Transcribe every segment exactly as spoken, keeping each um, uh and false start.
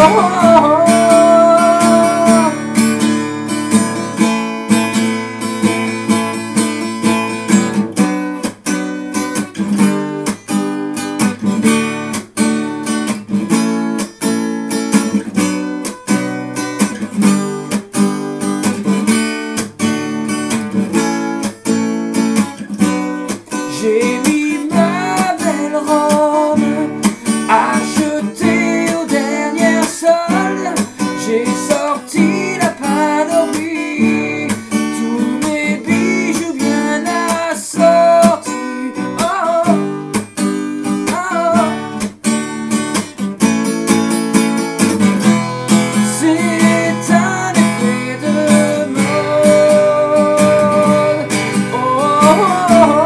J'ai mis ma belle robe achetée aux dernières soldes. J'ai sorti la panoplie, tous mes bijoux bien assortis. Oh, oh, oh. C'est un effet de mode. Oh, oh, oh.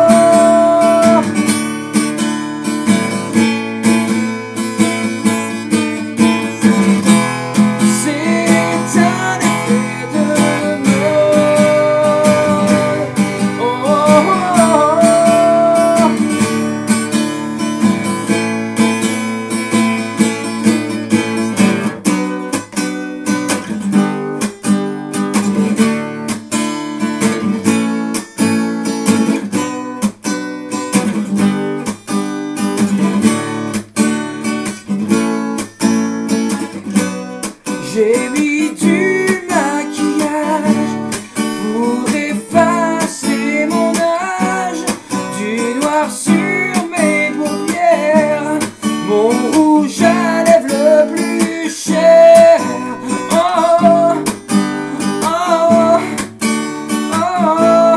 J'ai mis du maquillage pour effacer mon âge, du noir sur mes paupières, mon rouge à lèvres le plus cher. Oh, oh, oh, oh.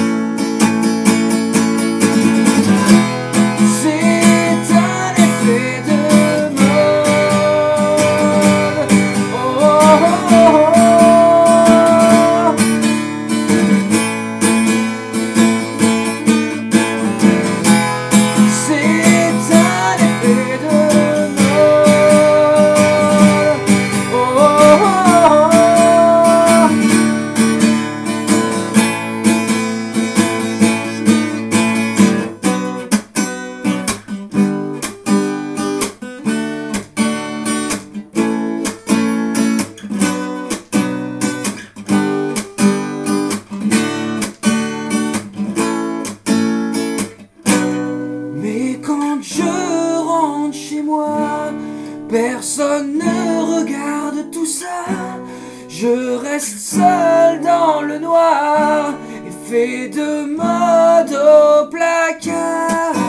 C'est un effet de mode. Je rentre chez moi, personne ne regarde tout ça. Je reste seul dans le noir, effet de mode au placard.